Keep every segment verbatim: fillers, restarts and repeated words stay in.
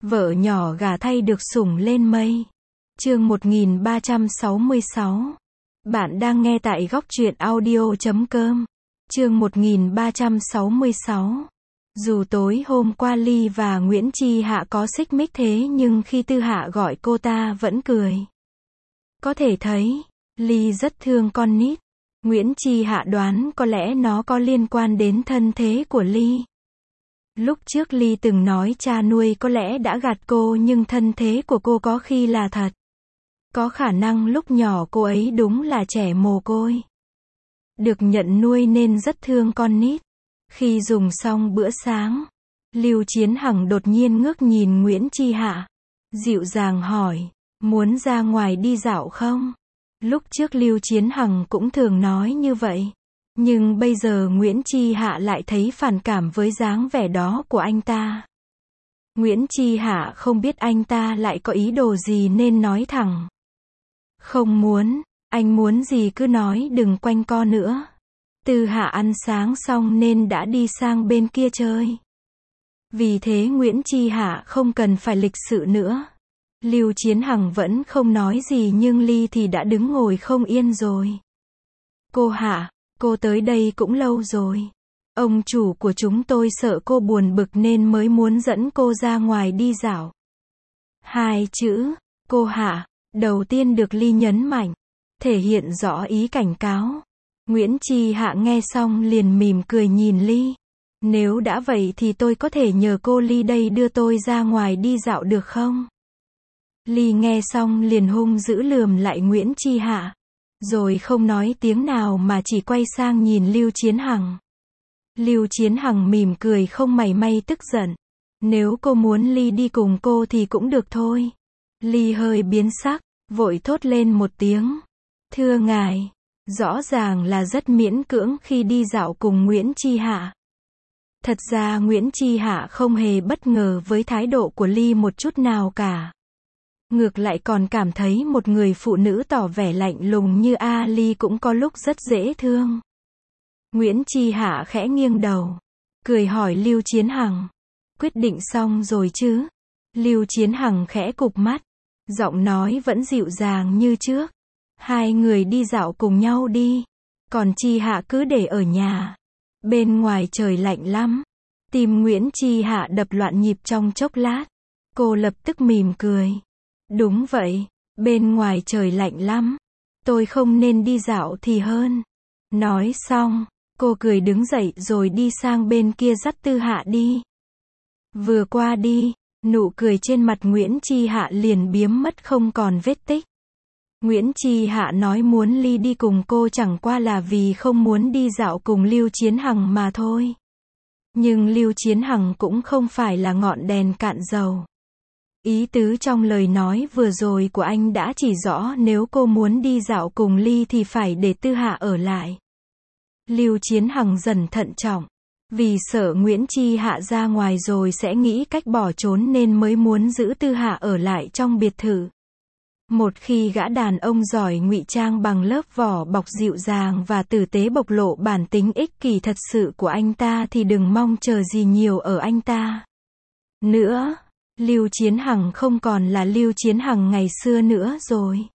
Vợ nhỏ gả thay được sủng lên mây. Chương một nghìn ba trăm sáu mươi sáu. Bạn đang nghe tại góc truyện audio chấm com. Chương một nghìn ba trăm sáu mươi sáu. Dù tối hôm qua Ly và Nguyễn Chi Hạ có xích mích thế nhưng khi Tư Hạ gọi cô ta vẫn cười. Có thể thấy, Ly rất thương con nít. Nguyễn Chi Hạ đoán có lẽ nó có liên quan đến thân thế của Ly. Lúc trước Ly từng nói cha nuôi có lẽ đã gạt cô nhưng thân thế của cô có khi là thật. Có khả năng lúc nhỏ cô ấy đúng là trẻ mồ côi. Được nhận nuôi nên rất thương con nít. Khi dùng xong bữa sáng, Lưu Chiến Hằng đột nhiên ngước nhìn Nguyễn Chi Hạ. Dịu dàng hỏi, muốn ra ngoài đi dạo không? Lúc trước Lưu Chiến Hằng cũng thường nói như vậy. Nhưng bây giờ Nguyễn Chi Hạ lại thấy phản cảm với dáng vẻ đó của anh ta. Nguyễn Chi Hạ không biết anh ta lại có ý đồ gì nên nói thẳng. Không muốn, anh muốn gì cứ nói đừng quanh co nữa. Tư Hạ ăn sáng xong nên đã đi sang bên kia chơi. Vì thế Nguyễn Chi Hạ không cần phải lịch sự nữa. Lưu Chiến Hằng vẫn không nói gì nhưng Ly thì đã đứng ngồi không yên rồi. Cô Hạ, cô tới đây cũng lâu rồi. Ông chủ của chúng tôi sợ cô buồn bực nên mới muốn dẫn cô ra ngoài đi dạo. Hai chữ, cô Hạ, đầu tiên được Ly nhấn mạnh, thể hiện rõ ý cảnh cáo. Nguyễn Chi Hạ nghe xong liền mỉm cười nhìn Ly. Nếu đã vậy thì tôi có thể nhờ cô Ly đây đưa tôi ra ngoài đi dạo được không? Ly nghe xong liền hung dữ lườm lại Nguyễn Chi Hạ. Rồi không nói tiếng nào mà chỉ quay sang nhìn Lưu Chiến Hằng. Lưu Chiến Hằng mỉm cười không mảy may tức giận. Nếu cô muốn Ly đi cùng cô thì cũng được thôi. Ly hơi biến sắc, vội thốt lên một tiếng. Thưa ngài, rõ ràng là rất miễn cưỡng khi đi dạo cùng Nguyễn Chi Hạ. Thật ra Nguyễn Chi Hạ không hề bất ngờ với thái độ của Ly một chút nào cả. Ngược lại còn cảm thấy một người phụ nữ tỏ vẻ lạnh lùng như A Ly cũng có lúc rất dễ thương. Nguyễn Chi Hạ khẽ nghiêng đầu, cười hỏi Lưu Chiến Hằng. Quyết định xong rồi chứ? Lưu Chiến Hằng khẽ cụp mắt, giọng nói vẫn dịu dàng như trước. Hai người đi dạo cùng nhau đi, còn Chi Hạ cứ để ở nhà. Bên ngoài trời lạnh lắm. Tim Nguyễn Chi Hạ đập loạn nhịp trong chốc lát. Cô lập tức mỉm cười. Đúng vậy, bên ngoài trời lạnh lắm. Tôi không nên đi dạo thì hơn. Nói xong, cô cười đứng dậy rồi đi sang bên kia dắt Tư Hạ đi. Vừa qua đi, nụ cười trên mặt Nguyễn Chi Hạ liền biến mất không còn vết tích. Nguyễn Chi Hạ nói muốn Ly đi cùng cô chẳng qua là vì không muốn đi dạo cùng Lưu Chiến Hằng mà thôi. Nhưng Lưu Chiến Hằng cũng không phải là ngọn đèn cạn dầu. Ý tứ trong lời nói vừa rồi của anh đã chỉ rõ nếu cô muốn đi dạo cùng Ly thì phải để Tư Hạ ở lại. Lưu Chiến Hằng dần thận trọng. Vì sợ Nguyễn Chi Hạ ra ngoài rồi sẽ nghĩ cách bỏ trốn nên mới muốn giữ Tư Hạ ở lại trong biệt thự. Một khi gã đàn ông giỏi ngụy trang bằng lớp vỏ bọc dịu dàng và tử tế bộc lộ bản tính ích kỷ thật sự của anh ta thì đừng mong chờ gì nhiều ở anh ta. Nữa, Lưu Chiến Hằng không còn là Lưu Chiến Hằng ngày xưa nữa rồi.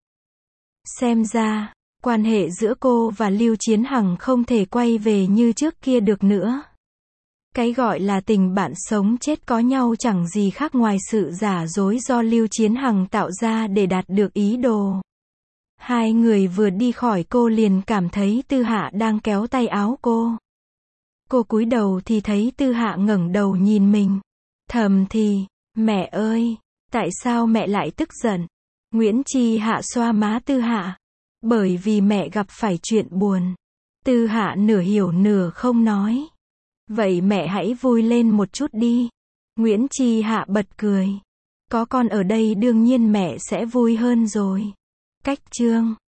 Xem ra, quan hệ giữa cô và Lưu Chiến Hằng không thể quay về như trước kia được nữa. Cái gọi là tình bạn sống chết có nhau chẳng gì khác ngoài sự giả dối do Lưu Chiến Hằng tạo ra để đạt được ý đồ. Hai người vừa đi khỏi cô liền cảm thấy Tư Hạ đang kéo tay áo cô. Cô cúi đầu thì thấy Tư Hạ ngẩng đầu nhìn mình. Thầm thì, mẹ ơi, tại sao mẹ lại tức giận? Nguyễn Chi Hạ xoa má Tư Hạ. Bởi vì mẹ gặp phải chuyện buồn. Tư Hạ nửa hiểu nửa không nói. Vậy mẹ hãy vui lên một chút đi. Nguyễn Chi Hạ bật cười. Có con ở đây đương nhiên mẹ sẽ vui hơn rồi. Cách chương